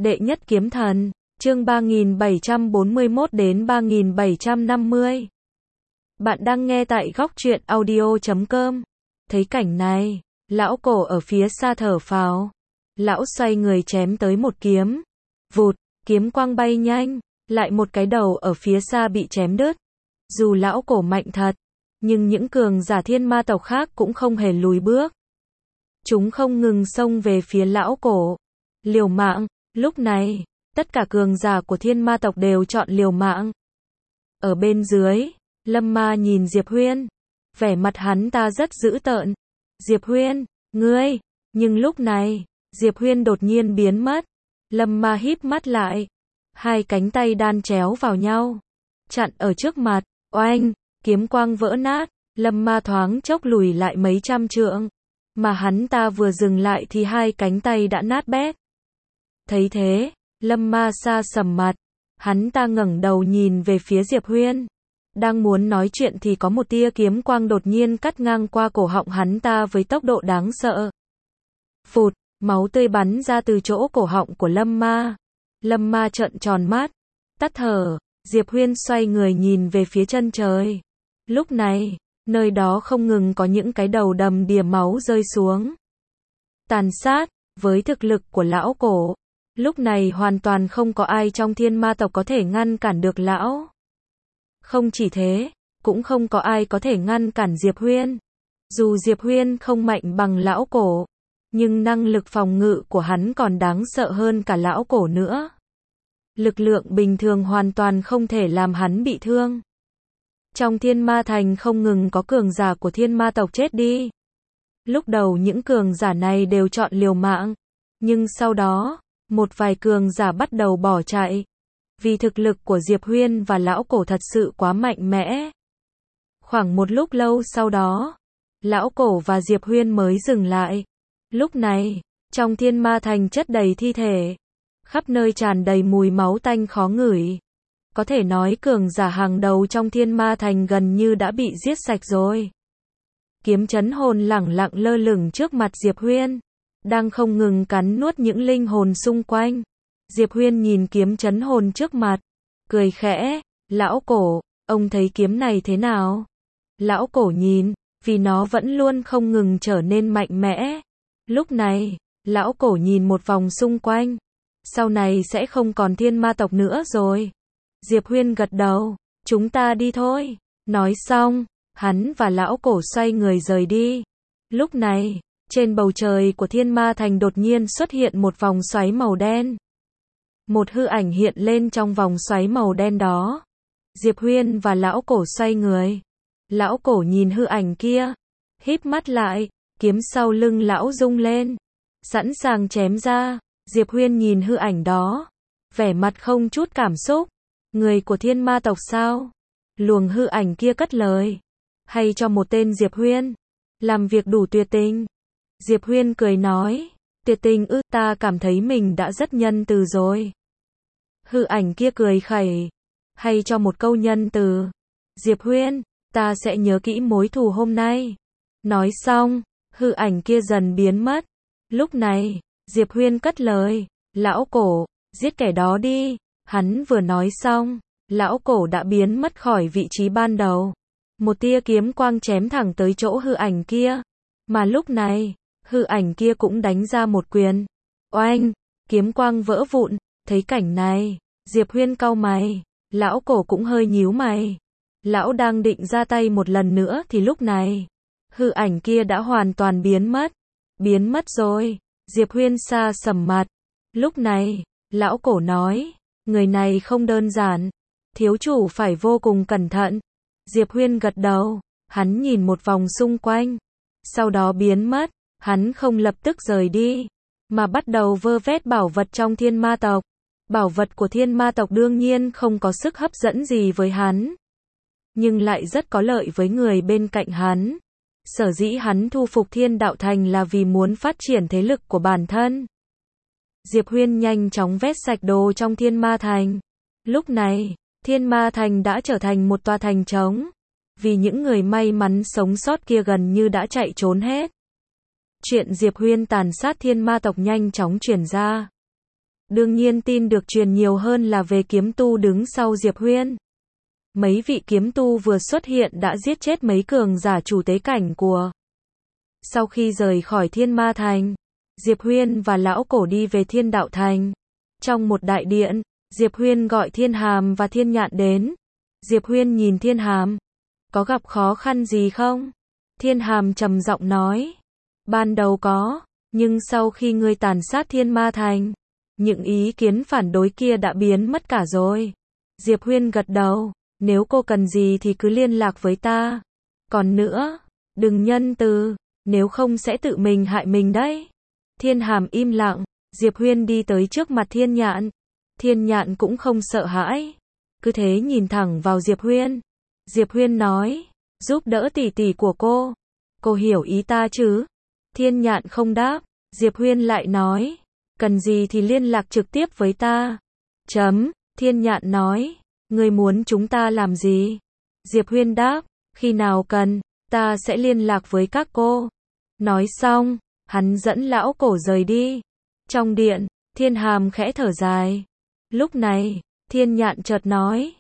Đệ nhất kiếm thần, chương 3741 đến 3750. Bạn đang nghe tại góc truyện audio.com. Thấy cảnh này, lão cổ ở phía xa thở phào. Lão xoay người chém tới một kiếm. Vụt, kiếm quang bay nhanh, lại một cái đầu ở phía xa bị chém đứt. Dù lão cổ mạnh thật, nhưng những cường giả thiên ma tộc khác cũng không hề lùi bước. Chúng không ngừng xông về phía lão cổ. Liều mạng, lúc này, tất cả cường giả của thiên ma tộc đều chọn liều mạng. Ở bên dưới, Lâm Ma nhìn Diệp Huyên. Vẻ mặt hắn ta rất dữ tợn. Diệp Huyên, ngươi! Nhưng lúc này, Diệp Huyên đột nhiên biến mất. Lâm Ma híp mắt lại. Hai cánh tay đan chéo vào nhau. Chặn ở trước mặt, oanh, kiếm quang vỡ nát. Lâm Ma thoáng chốc lùi lại mấy trăm trượng. Mà hắn ta vừa dừng lại thì hai cánh tay đã nát bét. Thấy thế, Lâm Ma xa sầm mặt. Hắn ta ngẩng đầu nhìn về phía Diệp Huyên. Đang muốn nói chuyện thì có một tia kiếm quang đột nhiên cắt ngang qua cổ họng hắn ta với tốc độ đáng sợ. Phụt, máu tươi bắn ra từ chỗ cổ họng của Lâm Ma. Lâm Ma trợn tròn mắt, tắt thở. Diệp Huyên xoay người nhìn về phía chân trời. Lúc này, nơi đó không ngừng có những cái đầu đầm đìa máu rơi xuống. Tàn sát, với thực lực của lão cổ, lúc này hoàn toàn không có ai trong thiên ma tộc có thể ngăn cản được lão. Không chỉ thế, cũng không có ai có thể ngăn cản Diệp Huyên. Dù Diệp Huyên không mạnh bằng lão cổ, nhưng năng lực phòng ngự của hắn còn đáng sợ hơn cả lão cổ nữa. Lực lượng bình thường hoàn toàn không thể làm hắn bị thương. Trong thiên ma thành không ngừng có cường giả của thiên ma tộc chết đi. Lúc đầu những cường giả này đều chọn liều mạng, nhưng sau đó, một vài cường giả bắt đầu bỏ chạy. Vì thực lực của Diệp Huyên và lão cổ thật sự quá mạnh mẽ. Khoảng một lúc lâu sau đó, lão cổ và Diệp Huyên mới dừng lại. Lúc này, trong thiên ma thành chất đầy thi thể. Khắp nơi tràn đầy mùi máu tanh khó ngửi. Có thể nói cường giả hàng đầu trong thiên ma thành gần như đã bị giết sạch rồi. Kiếm chấn hồn lẳng lặng lơ lửng trước mặt Diệp Huyên, đang không ngừng cắn nuốt những linh hồn xung quanh. Diệp Huyên nhìn kiếm chấn hồn trước mặt, cười khẽ, lão cổ, ông thấy kiếm này thế nào? Lão cổ nhìn, vì nó vẫn luôn không ngừng trở nên mạnh mẽ. Lúc này, lão cổ nhìn một vòng xung quanh, sau này sẽ không còn thiên ma tộc nữa rồi. Diệp Huyên gật đầu, chúng ta đi thôi. Nói xong, hắn và lão cổ xoay người rời đi. Lúc này, trên bầu trời của thiên ma thành đột nhiên xuất hiện một vòng xoáy màu đen. Một hư ảnh hiện lên trong vòng xoáy màu đen đó. Diệp Huyên và lão cổ xoay người. Lão cổ nhìn hư ảnh kia, híp mắt lại, kiếm sau lưng lão rung lên, sẵn sàng chém ra. Diệp Huyên nhìn hư ảnh đó, vẻ mặt không chút cảm xúc. Người của thiên ma tộc sao? Luồng hư ảnh kia cất lời. Hay cho một tên Diệp Huyên, làm việc đủ tuyệt tình. Diệp Huyên cười nói, tuyệt tình ư, ta cảm thấy mình đã rất nhân từ rồi. Hư ảnh kia cười khẩy, hay cho một câu nhân từ. Diệp Huyên, ta sẽ nhớ kỹ mối thù hôm nay. Nói xong, hư ảnh kia dần biến mất. Lúc này, Diệp Huyên cất lời, lão cổ, giết kẻ đó đi. Hắn vừa nói xong, lão cổ đã biến mất khỏi vị trí ban đầu. Một tia kiếm quang chém thẳng tới chỗ hư ảnh kia. Mà lúc này, hư ảnh kia cũng đánh ra một quyền. Oanh, kiếm quang vỡ vụn. Thấy cảnh này, Diệp Huyên cau mày, lão cổ cũng hơi nhíu mày. Lão đang định ra tay một lần nữa thì lúc này, hư ảnh kia đã hoàn toàn biến mất. Biến mất rồi. Diệp Huyên xa sầm mặt. Lúc này, lão cổ nói, người này không đơn giản, thiếu chủ phải vô cùng cẩn thận. Diệp Huyên gật đầu, hắn nhìn một vòng xung quanh, sau đó biến mất. Hắn không lập tức rời đi, mà bắt đầu vơ vét bảo vật trong thiên ma tộc. Bảo vật của thiên ma tộc đương nhiên không có sức hấp dẫn gì với hắn, nhưng lại rất có lợi với người bên cạnh hắn. Sở dĩ hắn thu phục thiên đạo thành là vì muốn phát triển thế lực của bản thân. Diệp Huyên nhanh chóng vét sạch đồ trong thiên ma thành. Lúc này, thiên ma thành đã trở thành một tòa thành trống, vì những người may mắn sống sót kia gần như đã chạy trốn hết. Chuyện Diệp Huyên tàn sát thiên ma tộc nhanh chóng truyền ra. Đương nhiên tin được truyền nhiều hơn là về kiếm tu đứng sau Diệp Huyên. Mấy vị kiếm tu vừa xuất hiện đã giết chết mấy cường giả chủ tế cảnh của. Sau khi rời khỏi Thiên Ma Thành, Diệp Huyên và lão cổ đi về Thiên Đạo Thành. Trong một đại điện, Diệp Huyên gọi Thiên Hàm và Thiên Nhạn đến. Diệp Huyên nhìn Thiên Hàm. Có gặp khó khăn gì không? Thiên Hàm trầm giọng nói. Ban đầu có, nhưng sau khi ngươi tàn sát Thiên Ma Thành, những ý kiến phản đối kia đã biến mất cả rồi. Diệp Huyên gật đầu. Nếu cô cần gì thì cứ liên lạc với ta. Còn nữa, đừng nhân từ, nếu không sẽ tự mình hại mình đấy. Thiên Hàm im lặng. Diệp Huyên đi tới trước mặt Thiên Nhạn. Thiên Nhạn cũng không sợ hãi, cứ thế nhìn thẳng vào Diệp Huyên. Diệp Huyên nói, giúp đỡ tỷ tỷ của cô hiểu ý ta chứ? Thiên Nhạn không đáp. Diệp Huyên lại nói, cần gì thì liên lạc trực tiếp với ta. Thiên Nhạn nói, ngươi muốn chúng ta làm gì? Diệp Huyên đáp, khi nào cần, ta sẽ liên lạc với các cô. Nói xong, hắn dẫn lão cổ rời đi. Trong điện, Thiên Hàm khẽ thở dài. Lúc này, Thiên Nhạn chợt nói,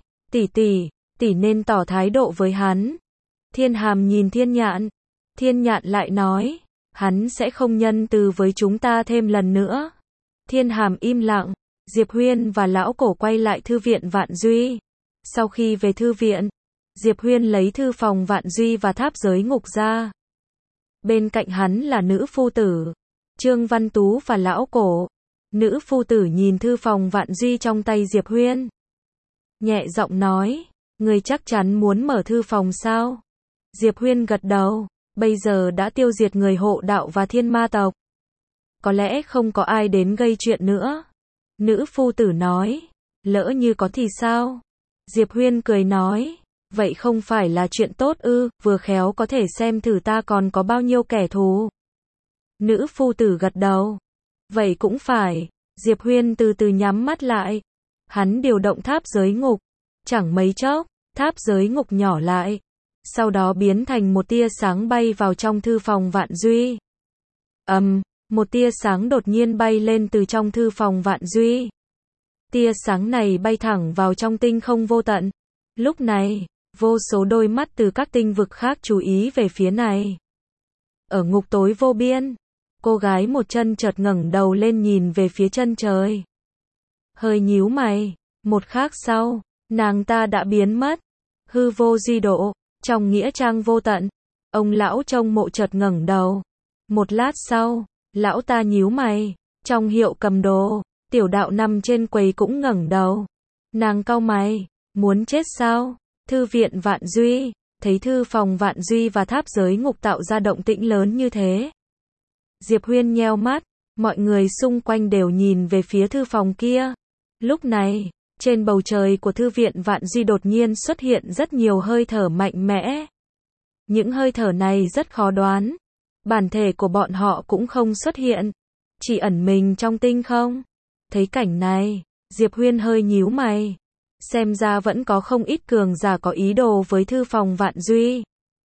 tỷ nên tỏ thái độ với hắn. Thiên Hàm nhìn Thiên Nhạn. Thiên Nhạn lại nói, hắn sẽ không nhân từ với chúng ta thêm lần nữa. Thiên Hàm im lặng. Diệp Huyên và lão cổ quay lại thư viện Vạn Duy. Sau khi về thư viện, Diệp Huyên lấy thư phòng Vạn Duy và tháp giới ngục ra. Bên cạnh hắn là nữ phu tử, Trương Văn Tú và lão cổ. Nữ phu tử nhìn thư phòng Vạn Duy trong tay Diệp Huyên. Nhẹ giọng nói, người chắc chắn muốn mở thư phòng sao? Diệp Huyên gật đầu, bây giờ đã tiêu diệt người hộ đạo và thiên ma tộc. Có lẽ không có ai đến gây chuyện nữa. Nữ phu tử nói, lỡ như có thì sao? Diệp Huyên cười nói, vậy không phải là chuyện tốt ư, vừa khéo có thể xem thử ta còn có bao nhiêu kẻ thù. Nữ phu tử gật đầu. Vậy cũng phải. Diệp Huyên từ từ nhắm mắt lại. Hắn điều động tháp giới ngục. Chẳng mấy chốc, tháp giới ngục nhỏ lại. Sau đó biến thành một tia sáng bay vào trong thư phòng Vạn Duy. Một tia sáng đột nhiên bay lên từ trong thư phòng Vạn Duy. Tia sáng này bay thẳng vào trong tinh không vô tận. Lúc này, vô số đôi mắt từ các tinh vực khác chú ý về phía này. Ở ngục tối vô biên, cô gái một chân chợt ngẩng đầu lên nhìn về phía chân trời. Hơi nhíu mày, một khắc sau, nàng ta đã biến mất. Hư vô duy độ, trong nghĩa trang vô tận, ông lão trông mộ chợt ngẩng đầu. Một lát sau, lão ta nhíu mày, trong hiệu cầm đồ, Tiểu Đạo nằm trên quầy cũng ngẩng đầu. Nàng cau mày, muốn chết sao? Thư viện Vạn Duy, thấy thư phòng Vạn Duy và tháp giới ngục tạo ra động tĩnh lớn như thế. Diệp Huyên nheo mắt, mọi người xung quanh đều nhìn về phía thư phòng kia. Lúc này, trên bầu trời của thư viện Vạn Duy đột nhiên xuất hiện rất nhiều hơi thở mạnh mẽ. Những hơi thở này rất khó đoán. Bản thể của bọn họ cũng không xuất hiện, chỉ ẩn mình trong tinh không. Thấy cảnh này, Diệp Huyên hơi nhíu mày. Xem ra vẫn có không ít cường giả có ý đồ với thư phòng Vạn Duy.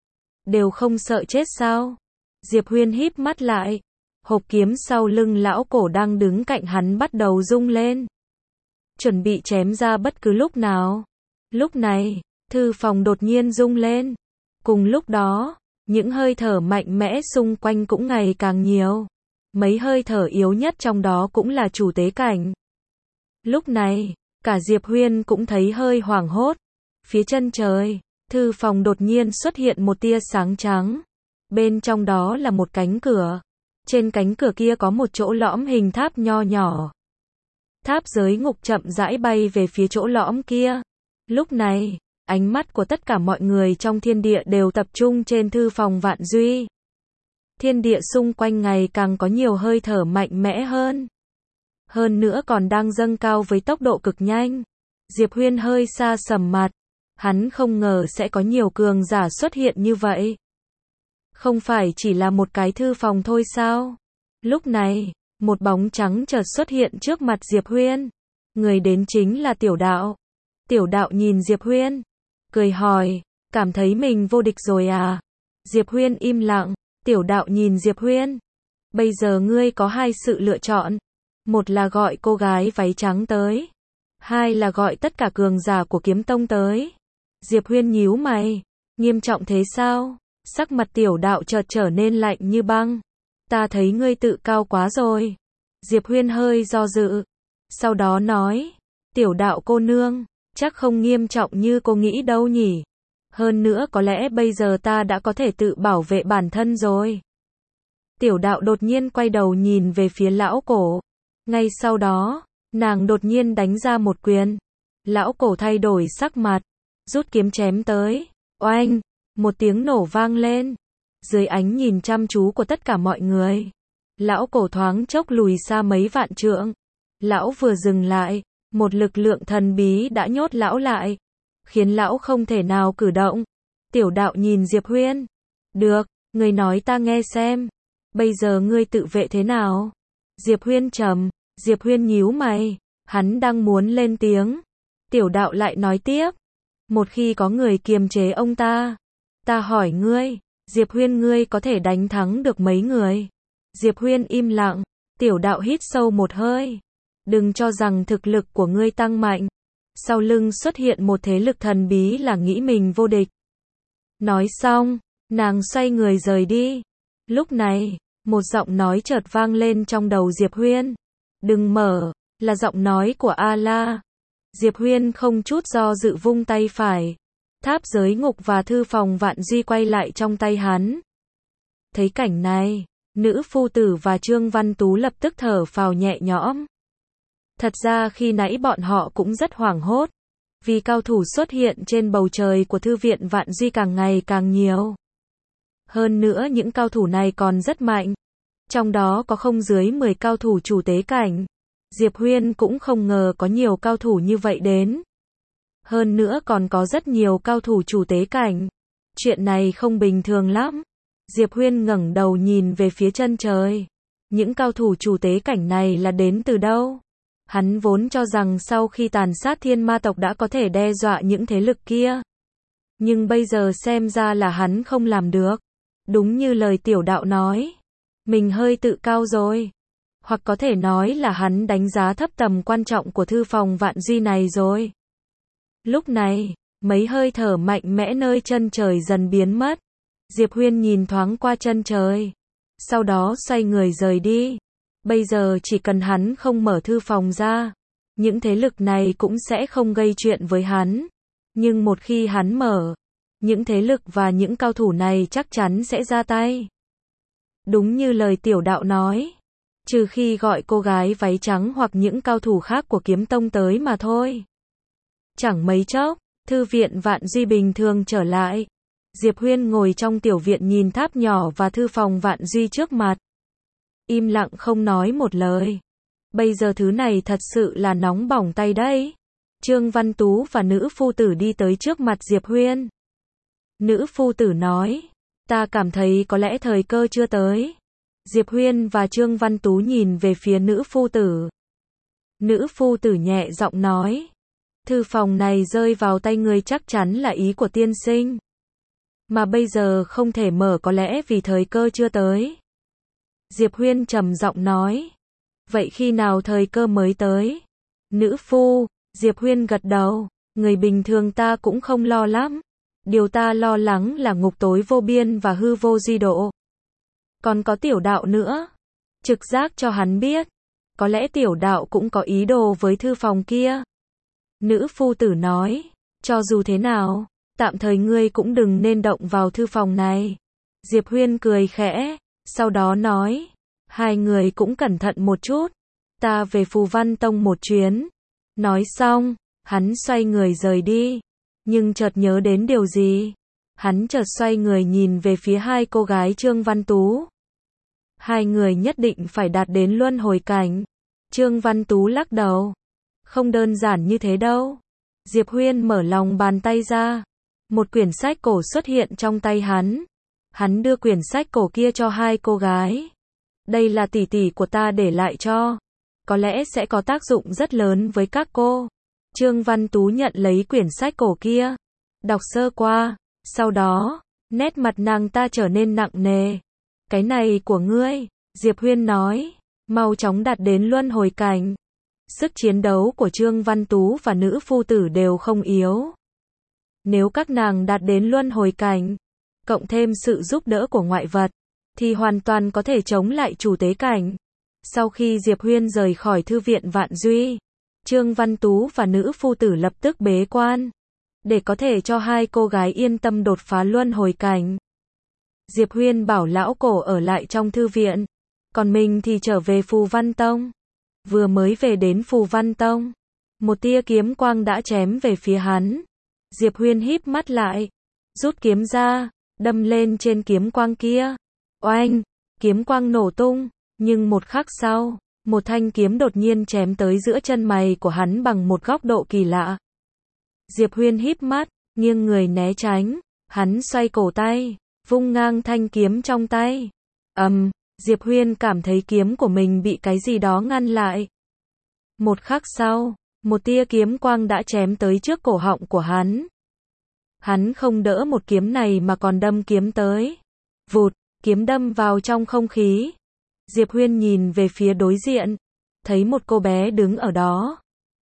Đều không sợ chết sao? Diệp Huyên híp mắt lại. Hộp kiếm sau lưng lão cổ đang đứng cạnh hắn bắt đầu rung lên. Chuẩn bị chém ra bất cứ lúc nào. Lúc này, thư phòng đột nhiên rung lên. Cùng lúc đó, những hơi thở mạnh mẽ xung quanh cũng ngày càng nhiều. Mấy hơi thở yếu nhất trong đó cũng là chủ tế cảnh. Lúc này, cả Diệp Huyên cũng thấy hơi hoảng hốt. Phía chân trời, thư phòng đột nhiên xuất hiện một tia sáng trắng. Bên trong đó là một cánh cửa. Trên cánh cửa kia có một chỗ lõm hình tháp nho nhỏ. Tháp giới ngục chậm rãi bay về phía chỗ lõm kia. Lúc này, ánh mắt của tất cả mọi người trong thiên địa đều tập trung trên thư phòng Vạn Duy. Thiên địa xung quanh ngày càng có nhiều hơi thở mạnh mẽ hơn. Hơn nữa còn đang dâng cao với tốc độ cực nhanh. Diệp Huyên hơi xa sầm mặt. Hắn không ngờ sẽ có nhiều cường giả xuất hiện như vậy. Không phải chỉ là một cái thư phòng thôi sao? Lúc này, một bóng trắng chợt xuất hiện trước mặt Diệp Huyên. Người đến chính là Tiểu Đạo. Tiểu Đạo nhìn Diệp Huyên, cười hỏi, cảm thấy mình vô địch rồi à? Diệp Huyên im lặng. Tiểu Đạo nhìn Diệp Huyên. Bây giờ ngươi có hai sự lựa chọn. Một là gọi cô gái váy trắng tới. Hai là gọi tất cả cường giả của kiếm tông tới. Diệp Huyên nhíu mày. Nghiêm trọng thế sao? Sắc mặt Tiểu Đạo chợt trở nên lạnh như băng. Ta thấy ngươi tự cao quá rồi. Diệp Huyên hơi do dự. Sau đó nói. Tiểu Đạo cô nương, chắc không nghiêm trọng như cô nghĩ đâu nhỉ. Hơn nữa có lẽ bây giờ ta đã có thể tự bảo vệ bản thân rồi. Tiểu Đạo đột nhiên quay đầu nhìn về phía lão cổ. Ngay sau đó, nàng đột nhiên đánh ra một quyền. Lão cổ thay đổi sắc mặt, rút kiếm chém tới. Oanh, một tiếng nổ vang lên. Dưới ánh nhìn chăm chú của tất cả mọi người, lão cổ thoáng chốc lùi xa mấy vạn trượng. Lão vừa dừng lại, một lực lượng thần bí đã nhốt lão lại, khiến lão không thể nào cử động. Tiểu Đạo nhìn Diệp Huyên. Được, ngươi nói ta nghe xem. Bây giờ ngươi tự vệ thế nào? Diệp Huyên trầm. Diệp Huyên nhíu mày. Hắn đang muốn lên tiếng. Tiểu Đạo lại nói tiếp. Một khi có người kiềm chế ông ta hỏi ngươi, Diệp Huyên ngươi có thể đánh thắng được mấy người? Diệp Huyên im lặng. Tiểu Đạo hít sâu một hơi. Đừng cho rằng thực lực của ngươi tăng mạnh, sau lưng xuất hiện một thế lực thần bí là nghĩ mình vô địch. Nói xong, nàng xoay người rời đi. Lúc này, một giọng nói chợt vang lên trong đầu Diệp Huyên. Đừng mở, là giọng nói của A-la. Diệp Huyên không chút do dự vung tay phải. Tháp giới ngục và thư phòng vạn duy quay lại trong tay hắn. Thấy cảnh này, nữ phu tử và Trương Văn Tú lập tức thở phào nhẹ nhõm. Thật ra khi nãy bọn họ cũng rất hoảng hốt, vì cao thủ xuất hiện trên bầu trời của thư viện Vạn Duy càng ngày càng nhiều. Hơn nữa những cao thủ này còn rất mạnh, trong đó có không dưới 10 cao thủ chủ tế cảnh. Diệp Huyên cũng không ngờ có nhiều cao thủ như vậy đến. Hơn nữa còn có rất nhiều cao thủ chủ tế cảnh. Chuyện này không bình thường lắm. Diệp Huyên ngẩng đầu nhìn về phía chân trời. Những cao thủ chủ tế cảnh này là đến từ đâu? Hắn vốn cho rằng sau khi tàn sát thiên ma tộc đã có thể đe dọa những thế lực kia. Nhưng bây giờ xem ra là hắn không làm được. Đúng như lời Tiểu Đạo nói. Mình hơi tự cao rồi. Hoặc có thể nói là hắn đánh giá thấp tầm quan trọng của thư phòng Vạn Duy này rồi. Lúc này, mấy hơi thở mạnh mẽ nơi chân trời dần biến mất. Diệp Huyên nhìn thoáng qua chân trời. Sau đó xoay người rời đi. Bây giờ chỉ cần hắn không mở thư phòng ra, những thế lực này cũng sẽ không gây chuyện với hắn. Nhưng một khi hắn mở, những thế lực và những cao thủ này chắc chắn sẽ ra tay. Đúng như lời Tiểu Đạo nói, trừ khi gọi cô gái váy trắng hoặc những cao thủ khác của kiếm tông tới mà thôi. Chẳng mấy chốc, thư viện Vạn Duy bình thường trở lại. Diệp Huyên ngồi trong tiểu viện nhìn tháp nhỏ và thư phòng Vạn Duy trước mặt. Im lặng không nói một lời. Bây giờ thứ này thật sự là nóng bỏng tay đấy. Trương Văn Tú và nữ phu tử đi tới trước mặt Diệp Huyên. Nữ phu tử nói, ta cảm thấy có lẽ thời cơ chưa tới. Diệp Huyên và Trương Văn Tú nhìn về phía nữ phu tử. Nữ phu tử nhẹ giọng nói, thư phòng này rơi vào tay người chắc chắn là ý của tiên sinh. Mà bây giờ không thể mở có lẽ vì thời cơ chưa tới. Diệp Huyên trầm giọng nói, vậy khi nào thời cơ mới tới? Nữ phu, Diệp Huyên gật đầu, người bình thường ta cũng không lo lắm. Điều ta lo lắng là ngục tối vô biên và hư vô di độ. Còn có Tiểu Đạo nữa. Trực giác cho hắn biết, có lẽ Tiểu Đạo cũng có ý đồ với thư phòng kia. Nữ phu tử nói, cho dù thế nào, tạm thời ngươi cũng đừng nên động vào thư phòng này. Diệp Huyên cười khẽ, sau đó nói, hai người cũng cẩn thận một chút, ta về Phù Văn Tông một chuyến. Nói xong, hắn xoay người rời đi, nhưng chợt nhớ đến điều gì. Hắn chợt xoay người nhìn về phía hai cô gái Trương Văn Tú. Hai người nhất định phải đạt đến luân hồi cảnh. Trương Văn Tú lắc đầu, không đơn giản như thế đâu. Diệp Huyên mở lòng bàn tay ra, một quyển sách cổ xuất hiện trong tay hắn. Hắn đưa quyển sách cổ kia cho hai cô gái. Đây là tỷ tỷ của ta để lại cho, có lẽ sẽ có tác dụng rất lớn với các cô. Trương Văn Tú nhận lấy quyển sách cổ kia, đọc sơ qua, sau đó, nét mặt nàng ta trở nên nặng nề. Cái này của ngươi, Diệp Huyên nói. mau chóng đạt đến luân hồi cảnh. Sức chiến đấu của Trương Văn Tú và nữ phu tử đều không yếu. Nếu các nàng đạt đến luân hồi cảnh, cộng thêm sự giúp đỡ của ngoại vật, thì hoàn toàn có thể chống lại chủ tế cảnh. Sau khi Diệp Huyên rời khỏi thư viện Vạn Duy, Trương Văn Tú và nữ phu tử lập tức bế quan, để có thể cho hai cô gái yên tâm đột phá luân hồi cảnh. Diệp Huyên bảo lão cổ ở lại trong thư viện, còn mình thì trở về Phù Văn Tông. Vừa mới về đến Phù Văn Tông, một tia kiếm quang đã chém về phía hắn. Diệp Huyên híp mắt lại, rút kiếm ra, đâm lên trên kiếm quang kia. Oanh, kiếm quang nổ tung, nhưng một khắc sau, một thanh kiếm đột nhiên chém tới giữa chân mày của hắn bằng một góc độ kỳ lạ. Diệp Huyên híp mắt, nghiêng người né tránh, hắn xoay cổ tay, vung ngang thanh kiếm trong tay. Diệp Huyên cảm thấy kiếm của mình bị cái gì đó ngăn lại. Một khắc sau, một tia kiếm quang đã chém tới trước cổ họng của hắn. Hắn không đỡ một kiếm này mà còn đâm kiếm tới. Vụt, kiếm đâm vào trong không khí. Diệp Huyên nhìn về phía đối diện, thấy một cô bé đứng ở đó.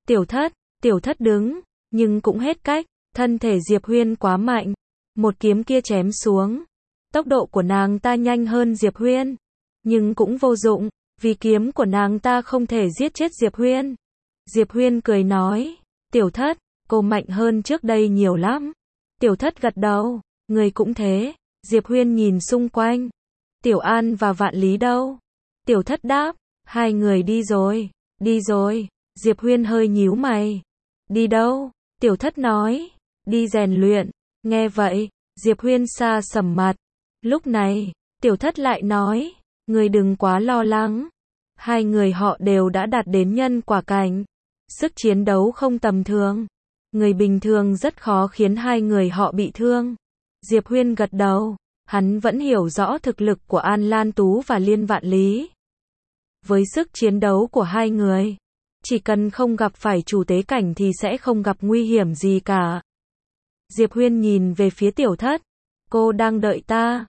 Tiểu thất đứng, nhưng cũng hết cách, thân thể Diệp Huyên quá mạnh. Một kiếm kia chém xuống. Tốc độ của nàng ta nhanh hơn Diệp Huyên, nhưng cũng vô dụng, vì kiếm của nàng ta không thể giết chết Diệp Huyên. Diệp Huyên cười nói, tiểu thất, cô mạnh hơn trước đây nhiều lắm. Tiểu thất gật đầu, người cũng thế. Diệp Huyên nhìn xung quanh. Tiểu An và Vạn Lý đâu? Tiểu thất đáp, hai người đi rồi. Đi rồi. Diệp Huyên hơi nhíu mày. Đi đâu? Tiểu thất nói, đi rèn luyện. Nghe vậy, Diệp Huyên sa sầm mặt. Lúc này, tiểu thất lại nói, người đừng quá lo lắng. Hai người họ đều đã đạt đến nhân quả cảnh. Sức chiến đấu không tầm thường. Người bình thường rất khó khiến hai người họ bị thương. Diệp Huyên gật đầu. Hắn vẫn hiểu rõ thực lực của An Lan Tú và Liên Vạn Lý. Với sức chiến đấu của hai người, chỉ cần không gặp phải chủ tế cảnh thì sẽ không gặp nguy hiểm gì cả. Diệp Huyên nhìn về phía tiểu thất. Cô đang đợi ta.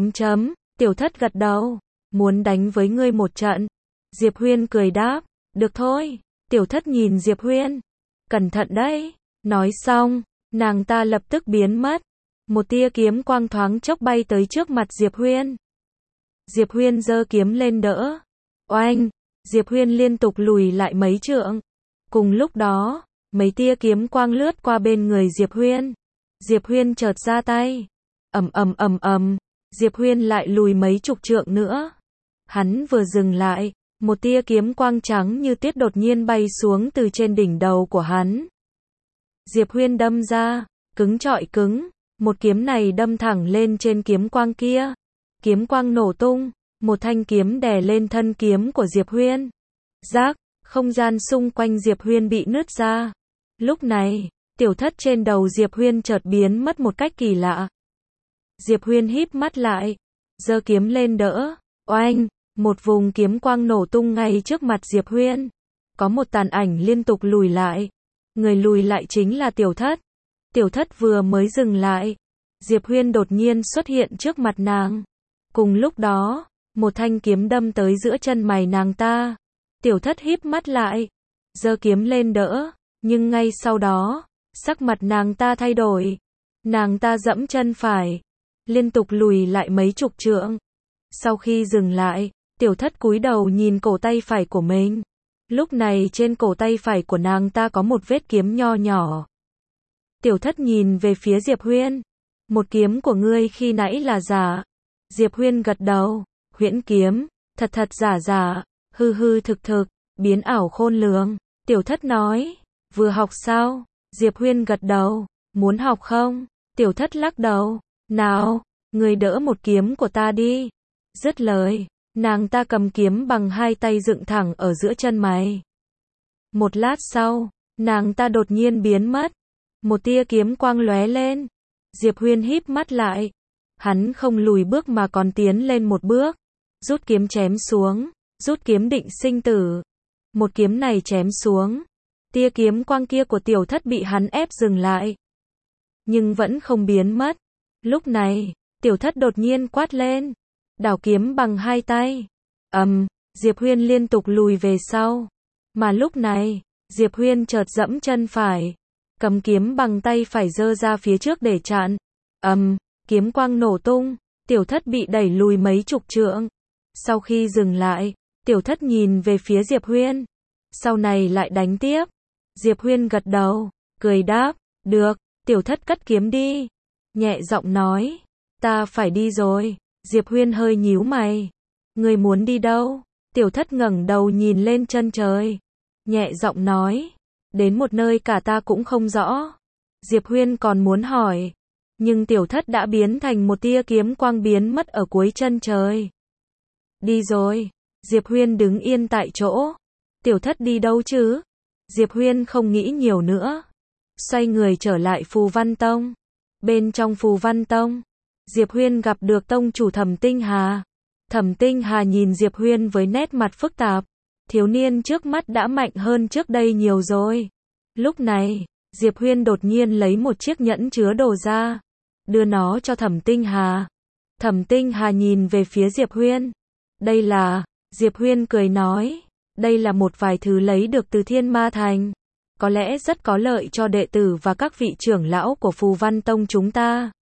Tiểu thất gật đầu. Muốn đánh với ngươi một trận. Diệp Huyên cười đáp. Được thôi. Tiểu thất nhìn Diệp Huyên. Cẩn thận đấy. Nói xong, nàng ta lập tức biến mất. Một tia kiếm quang thoáng chốc bay tới trước mặt Diệp Huyên. Diệp Huyên giơ kiếm lên đỡ. Oanh! Diệp Huyên liên tục lùi lại mấy trượng. Cùng lúc đó, mấy tia kiếm quang lướt qua bên người Diệp Huyên. Diệp Huyên chợt ra tay. Diệp Huyên lại lùi mấy chục trượng nữa. Hắn vừa dừng lại, một tia kiếm quang trắng như tiết đột nhiên bay xuống từ trên đỉnh đầu của hắn. Diệp Huyên đâm ra, cứng chọi cứng. Một kiếm này đâm thẳng lên trên kiếm quang kia. Kiếm quang nổ tung, một thanh kiếm đè lên thân kiếm của Diệp Huyên. Rác, không gian xung quanh Diệp Huyên bị nứt ra. Lúc này, tiểu thất trên đầu Diệp Huyên chợt biến mất một cách kỳ lạ. Diệp Huyên híp mắt lại, giơ kiếm lên đỡ. Oanh, một vùng kiếm quang nổ tung ngay trước mặt Diệp Huyên. Có một tàn ảnh liên tục lùi lại. Người lùi lại chính là tiểu thất. Tiểu thất vừa mới dừng lại, Diệp Huyên đột nhiên xuất hiện trước mặt nàng. Cùng lúc đó, một thanh kiếm đâm tới giữa chân mày nàng ta. Tiểu thất híp mắt lại, giơ kiếm lên đỡ, nhưng ngay sau đó, sắc mặt nàng ta thay đổi. Nàng ta giẫm chân phải, liên tục lùi lại mấy chục trượng. Sau khi dừng lại, tiểu thất cúi đầu nhìn cổ tay phải của mình. Lúc này trên cổ tay phải của nàng ta có một vết kiếm nho nhỏ. Tiểu thất nhìn về phía Diệp Huyên. Một kiếm của ngươi khi nãy là giả. Diệp Huyên gật đầu. Huyễn kiếm, thật giả giả, hư thực thực, biến ảo khôn lường. Tiểu thất nói. Vừa học sao? Diệp Huyên gật đầu. Muốn học không? Tiểu thất lắc đầu. Nào, ngươi đỡ một kiếm của ta đi. Dứt lời, nàng ta cầm kiếm bằng hai tay dựng thẳng ở giữa chân mày. Một lát sau, nàng ta đột nhiên biến mất. Một tia kiếm quang lóe lên. Diệp Huyên híp mắt lại. Hắn không lùi bước mà còn tiến lên một bước. Rút kiếm chém xuống. Rút kiếm định sinh tử. Một kiếm này chém xuống. Tia kiếm quang kia của tiểu thất bị hắn ép dừng lại. Nhưng vẫn không biến mất. Lúc này, tiểu thất đột nhiên quát lên. Đảo kiếm bằng hai tay. Diệp Huyên liên tục lùi về sau. Mà lúc này, Diệp Huyên chợt giẫm chân phải, cầm kiếm bằng tay phải giơ ra phía trước để chặn. Kiếm quang nổ tung, Tiểu Thất bị đẩy lùi mấy chục trượng. Sau khi dừng lại, Tiểu Thất nhìn về phía Diệp Huyên. Sau này lại đánh tiếp. Diệp Huyên gật đầu, cười đáp, được, Tiểu Thất cất kiếm đi. Nhẹ giọng nói, ta phải đi rồi. Diệp Huyên hơi nhíu mày. Ngươi muốn đi đâu? Tiểu Thất ngẩng đầu nhìn lên chân trời. Nhẹ giọng nói, đến một nơi cả ta cũng không rõ. Diệp Huyên còn muốn hỏi, nhưng Tiểu Thất đã biến thành một tia kiếm quang biến mất ở cuối chân trời. Đi rồi. Diệp Huyên đứng yên tại chỗ. Tiểu Thất đi đâu chứ? Diệp Huyên không nghĩ nhiều nữa. Xoay người trở lại Phù Văn Tông. Bên trong Phù Văn Tông, Diệp Huyên gặp được tông chủ Thẩm Tinh Hà. Thẩm Tinh Hà nhìn Diệp Huyên với nét mặt phức tạp. Thiếu niên trước mắt đã mạnh hơn trước đây nhiều rồi. Lúc này, Diệp Huyên đột nhiên lấy một chiếc nhẫn chứa đồ ra, đưa nó cho Thẩm Tinh Hà. Thẩm Tinh Hà nhìn về phía Diệp Huyên. Đây là, Diệp Huyên cười nói, đây là một vài thứ lấy được từ Thiên Ma Thành. Có lẽ rất có lợi cho đệ tử và các vị trưởng lão của Phù Văn Tông chúng ta.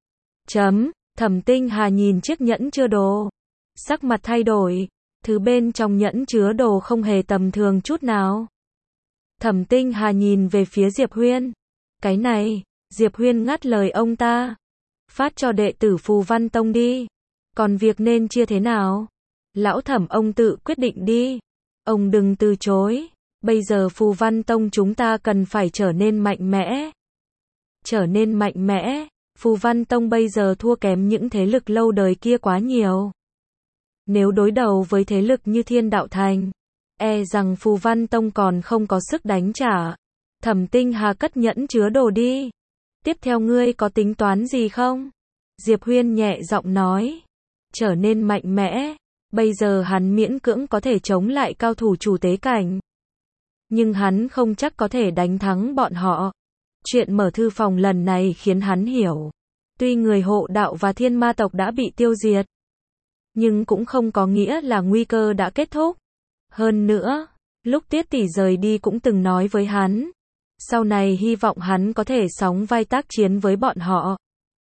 Thẩm Tinh Hà nhìn chiếc nhẫn chứa đồ. Sắc mặt thay đổi, thứ bên trong nhẫn chứa đồ không hề tầm thường chút nào. Thẩm Tinh Hà nhìn về phía Diệp Huyên. Cái này, Diệp Huyên ngắt lời ông ta. Phát cho đệ tử Phù Văn Tông đi. Còn việc nên chia thế nào? Lão Thẩm ông tự quyết định đi. Ông đừng từ chối. Bây giờ Phù Văn Tông chúng ta cần phải trở nên mạnh mẽ. Trở nên mạnh mẽ. Phù Văn Tông bây giờ thua kém những thế lực lâu đời kia quá nhiều. Nếu đối đầu với thế lực như Thiên Đạo Thành, e rằng Phù Văn Tông còn không có sức đánh trả. Thẩm Tinh Hà cất nhẫn chứa đồ đi. Tiếp theo ngươi có tính toán gì không? Diệp Huyên nhẹ giọng nói. Trở nên mạnh mẽ. Bây giờ hắn miễn cưỡng có thể chống lại cao thủ chủ tế cảnh. Nhưng hắn không chắc có thể đánh thắng bọn họ. Chuyện mở thư phòng lần này khiến hắn hiểu. Tuy người hộ đạo và thiên ma tộc đã bị tiêu diệt, nhưng cũng không có nghĩa là nguy cơ đã kết thúc. Hơn nữa, lúc Tiết Tỷ rời đi cũng từng nói với hắn. Sau này hy vọng hắn có thể sóng vai tác chiến với bọn họ.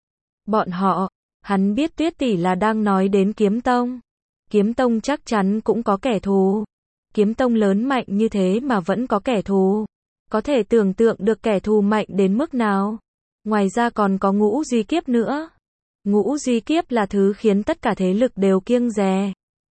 Hắn biết Tuyết Tỷ là đang nói đến Kiếm Tông. Kiếm Tông chắc chắn cũng có kẻ thù. Kiếm Tông lớn mạnh như thế mà vẫn có kẻ thù. Có thể tưởng tượng được kẻ thù mạnh đến mức nào. Ngoài ra còn có Ngũ Duy Kiếp nữa. Ngũ Duy Kiếp là thứ khiến tất cả thế lực đều kiêng dè.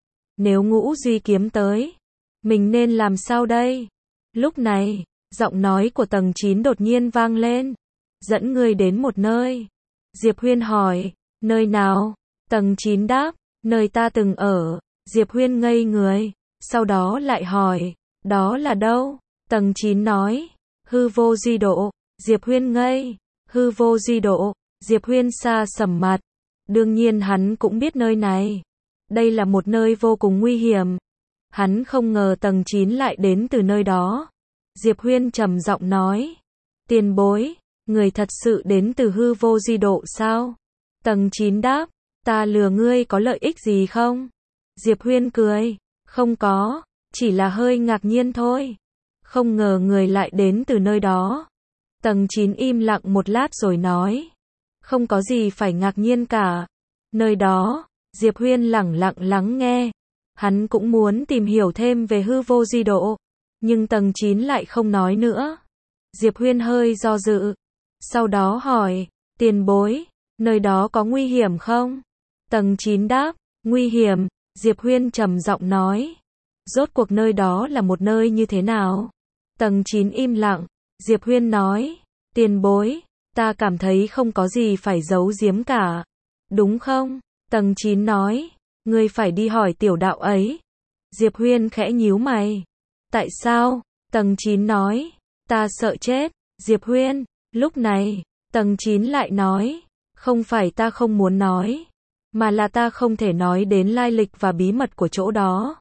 Nếu Ngũ Duy Kiếm tới, mình nên làm sao đây? Lúc này, giọng nói của tầng 9 đột nhiên vang lên. Dẫn ngươi đến một nơi. Diệp Huyên hỏi, nơi nào? Tầng 9 đáp, nơi ta từng ở. Diệp Huyên ngây người, sau đó lại hỏi, đó là đâu? Tầng 9 nói, Hư Vô Duy Độ. Diệp Huyên ngây, Hư Vô Duy Độ. Diệp Huyên xa sầm mặt. Đương nhiên hắn cũng biết nơi này. Đây là một nơi vô cùng nguy hiểm. Hắn không ngờ tầng 9 lại đến từ nơi đó. Diệp Huyên trầm giọng nói, tiền bối, người thật sự đến từ Hư Vô Duy Độ sao? Tầng 9 đáp, ta lừa ngươi có lợi ích gì không? Diệp Huyên cười, không có, chỉ là hơi ngạc nhiên thôi. Không ngờ người lại đến từ nơi đó. Tầng 9 im lặng một lát rồi nói, không có gì phải ngạc nhiên cả. Nơi đó, Diệp Huyên lẳng lặng lắng nghe. Hắn cũng muốn tìm hiểu thêm về Hư Vô Duy Độ, nhưng tầng 9 lại không nói nữa. Diệp Huyên hơi do dự, sau đó hỏi, tiền bối, nơi đó có nguy hiểm không? Tầng 9 đáp, nguy hiểm. Diệp Huyên trầm giọng nói, rốt cuộc nơi đó là một nơi như thế nào? Tầng 9 im lặng. Diệp Huyên nói, tiền bối, ta cảm thấy không có gì phải giấu giếm cả. Đúng không? Tầng 9 nói, ngươi phải đi hỏi tiểu đạo ấy. Diệp Huyên khẽ nhíu mày. Tại sao? Tầng 9 nói, ta sợ chết. Diệp Huyên, lúc này, tầng 9 lại nói, không phải ta không muốn nói, mà là ta không thể nói đến lai lịch và bí mật của chỗ đó.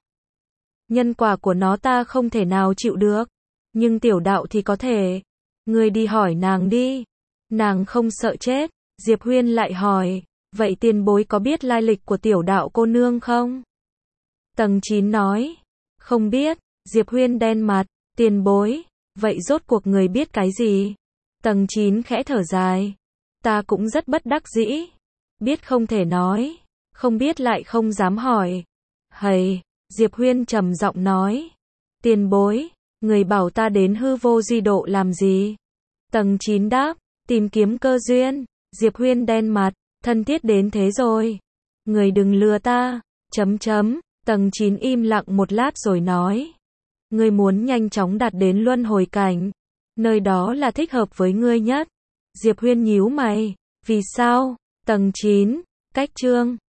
Nhân quả của nó ta không thể nào chịu được, nhưng tiểu đạo thì có thể. Ngươi đi hỏi nàng đi. Nàng không sợ chết. Diệp Huyên lại hỏi, vậy tiền bối có biết lai lịch của tiểu đạo cô nương không? Tầng 9 nói. Không biết. Diệp Huyên đen mặt. Tiền bối. Vậy rốt cuộc người biết cái gì? Tầng 9 khẽ thở dài. Ta cũng rất bất đắc dĩ. Biết không thể nói. Không biết lại không dám hỏi. Hầy. Diệp Huyên trầm giọng nói. Tiền bối. Người bảo ta đến hư vô di độ làm gì? Tầng 9 đáp. Tìm kiếm cơ duyên. Diệp Huyên đen mặt. Thân thiết đến thế rồi. Người đừng lừa ta. Tầng 9 im lặng một lát rồi nói. Ngươi muốn nhanh chóng đạt đến luân hồi cảnh. Nơi đó là thích hợp với ngươi nhất. Diệp Huyên nhíu mày. Vì sao? Tầng 9. Cách chương.